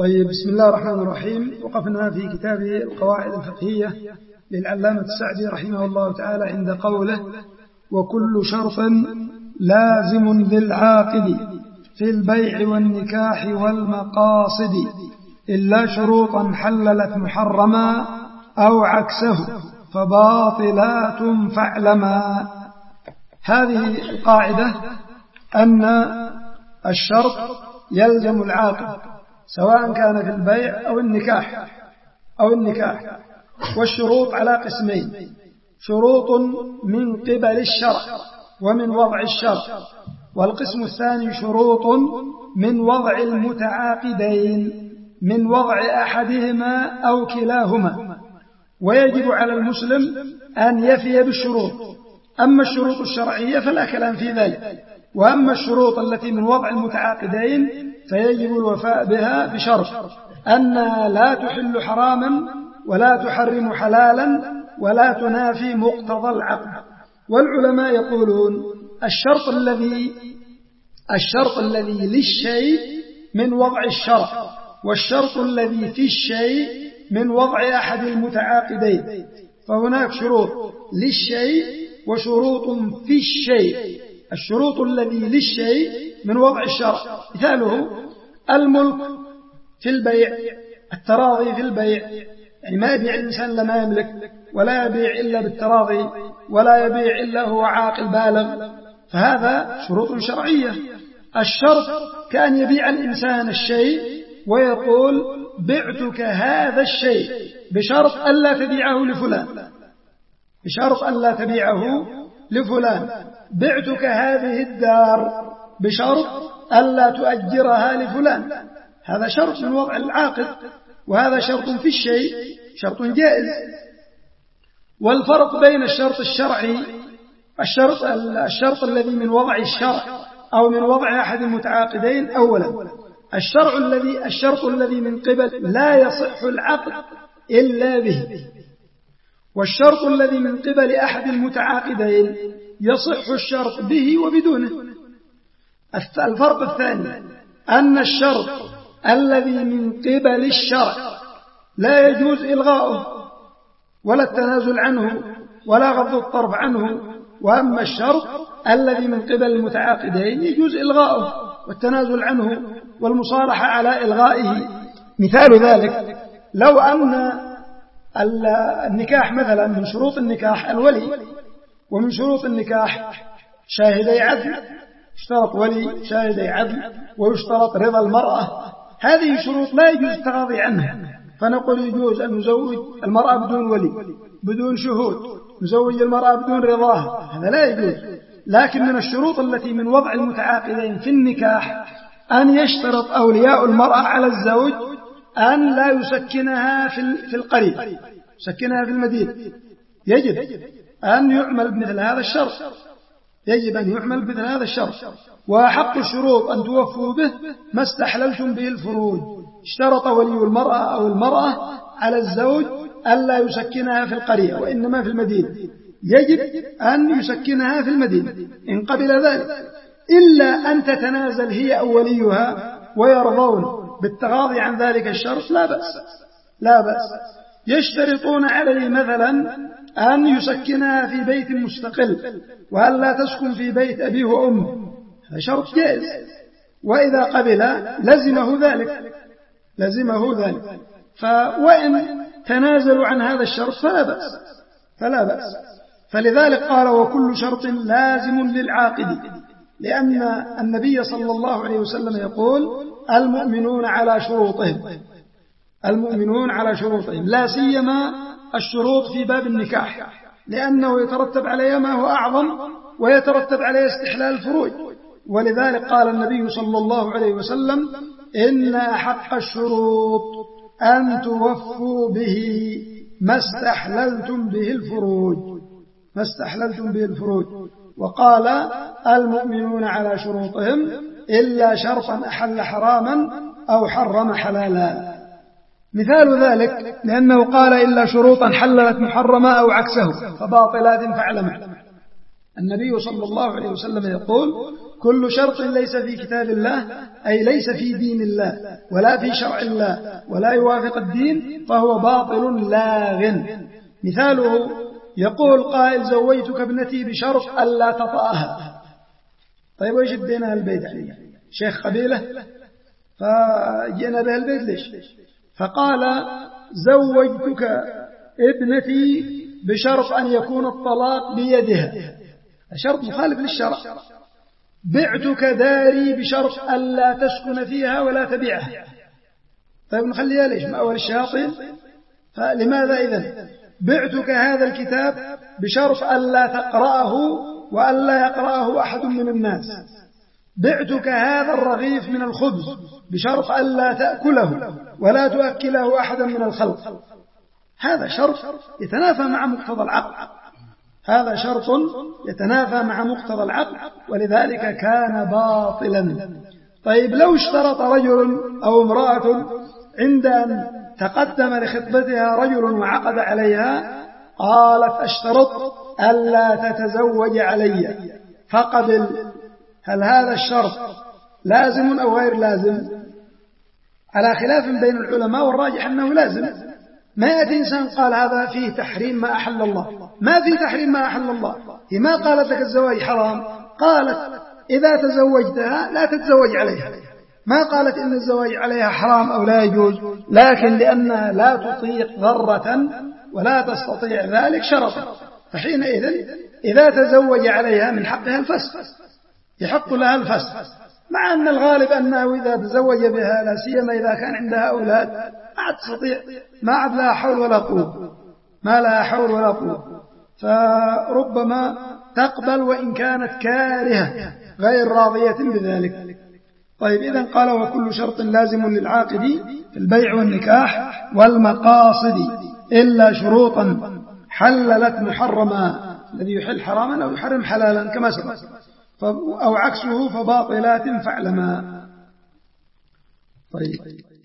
طيب، بسم الله الرحمن الرحيم. وقفنا في كتاب القواعد الفقهية للعلامة السعدي رحمه الله تعالى عند قوله: وكل شرط لازم للعاقد في البيع والنكاح والمقاصد إلا شروطا حللت محرما أو عكسه فباطلات فاعلما. هذه القاعدة أن الشرط يلزم العاقد سواء كان في البيع أو النكاح. والشروط على قسمين: شروط من قبل الشرع ومن وضع الشرع، والقسم الثاني شروط من وضع المتعاقدين من وضع أحدهما أو كلاهما. ويجب على المسلم أن يفي بالشروط. أما الشروط الشرعية فلا كلام في ذلك، وأما الشروط التي من وضع المتعاقدين فيجب الوفاء بها بشرط أنها لا تحل حراما ولا تحرم حلالا ولا تنافي مقتضى العقد. والعلماء يقولون: الشرط الذي للشيء من وضع الشرع، والشرط الذي في الشيء من وضع أحد المتعاقدين. فهناك شروط للشيء وشروط في الشيء. الشروط الذي للشيء من وضع الشرع مثاله الملك في البيع، التراضي في البيع، يعني ما يبيع الإنسان إلا ما يملك، ولا يبيع إلا بالتراضي، ولا يبيع إلا هو عاقل بالغ، فهذا شروط شرعية. الشرط كأن يبيع الإنسان الشيء ويقول: بعتك هذا الشيء بشرط ألا تبيعه لفلان، بشرط ألا تبيعه لفلان. بعتك هذه الدار بشرط ألا تؤجرها لفلان. هذا شرط من وضع العاقد، وهذا شرط في الشيء، شرط جائز. والفرق بين الشرط الشرعي، الشرط الذي من وضع الشرع أو من وضع أحد المتعاقدين: أولا الشرط الذي من قبل لا يصح العقد إلا به، والشرط الذي من قبل أحد المتعاقدين يصح الشرط به وبدونه. الفرق الثاني أن الشرط الذي من قبل الشرع لا يجوز إلغاؤه ولا التنازل عنه ولا غض الطرف عنه، وأما الشرط الذي من قبل المتعاقدين يجوز إلغاؤه والتنازل عنه والمصالحة على إلغائه. مثال ذلك: لو أن النكاح مثلا من شروط النكاح الولي، ومن شروط النكاح شاهدي عدل، اشترط ولي شاهدي عدل، ويشترط رضا المرأة. هذه شروط لا يجوز التغاضي عنها، فنقول يجوز أن نزوج المرأة بدون ولي بدون شهود، نزوج المرأة بدون رضاها، هذا لا يجوز. لكن من الشروط التي من وضع المتعاقدين في النكاح أن يشترط أولياء المرأة على الزوج أن لا يسكنها في القرية، يسكنها في المدينة. يجب أن يعمل بمثل هذا الشرط، يجب أن يعمل بمثل هذا الشرط. وحق الشروط أن توفوا به ما استحللتم به الفروج. اشترط ولي المرأة أو المرأة على الزوج ألا يسكنها في القرية وإنما في المدينة، يجب أن يسكنها في المدينة إن قبل ذلك، إلا أن تتنازل هي أو وليها ويرضون بالتغاضي عن ذلك الشرط لا بأس. يشترطون عليه مثلا أن يسكنها في بيت مستقل وأن لا تسكن في بيت أبيه وأمه، هذا شرط جائز، وإذا قبل لزمه ذلك. وإن تنازلوا عن هذا الشرط فلا بأس. فلذلك قال: وكل شرط لازم للعاقد، لأن النبي صلى الله عليه وسلم يقول: المؤمنون على شروطهم، لا سيما الشروط في باب النكاح، لأنه يترتب عليها ما هو أعظم، ويترتب عليه استحلال الفروج. ولذلك قال النبي صلى الله عليه وسلم: إن أحق الشروط أن توفوا به ما استحللتم به الفروج. وقال: المؤمنون على شروطهم إلا شرطا أحل حراما أو حرم حلالا. مثال ذلك لأنه قال: إلا شروطا حللت محرما أو عكسه فباطلات فاعلما. النبي صلى الله عليه وسلم يقول: كل شرط ليس في كتاب الله أي ليس في دين الله ولا في شرع الله ولا يوافق الدين فهو باطل لاغ. مثاله يقول قائل زوجتك ابنتي بشرط ألا تطأها. طيب وإيش ادينا البيت عليه؟ شيخ قبيلة فجئنا به البيت ليش؟ فقال زوجتك ابنتي بشرط أن يكون الطلاق بيدها، شرط مخالف للشرع. بعتك داري بشرط ألا تسكن فيها ولا تبيعها. طيب نخليها ليش؟ مأوى الشياطين. فلماذا إذن؟ بعتك هذا الكتاب بشرط ألا تقرأه وألا يقرأه أحد من الناس. بعتك هذا الرغيف من الخبز بشرط ألا تأكله ولا تؤكله أحدا من الخلق. هذا شرط يتنافى مع مقتضى العقل، هذا شرط يتنافى مع مقتضى العقل، ولذلك كان باطلا. طيب لو اشترط رجل أو امرأة عند أن تقدم لخطبتها رجل وعقد عليها قالت أشترط ألا تتزوج علي فقبل، هل هذا الشرط لازم أو غير لازم؟ على خلاف بين العلماء، والراجح أنه لازم. ما يأتي إنسان قال هذا فيه تحريم ما أحل الله، ما فيه تحريم ما أحل الله. هي ما قالت لك الزواج حرام، قالت إذا تزوجتها لا تتزوج عليها، ما قالت إن الزواج عليها حرام أو لا يجوز، لكن لأنها لا تطيق ضرة ولا تستطيع ذلك شرطا، فحينئذ إذا تزوج عليها من حقها الفسخ، يحق لها الفسخ، مع أن الغالب أنه إذا تزوج بها لا سيما إذا كان عندها أولاد ما عاد تستطيع، ما عاد لها حول ولا قوة، ما لها حول ولا قوة، فربما تقبل وإن كانت كارهة غير راضية بذلك. طيب إذن قال وكل شرط لازم للعاقد في البيع والنكاح والمقاصد إلا شروطا حللت محرما، الذي يحل حراما أو يحرم حلالا كما سبق، أو عكسه فباطلات فاعلما. طيب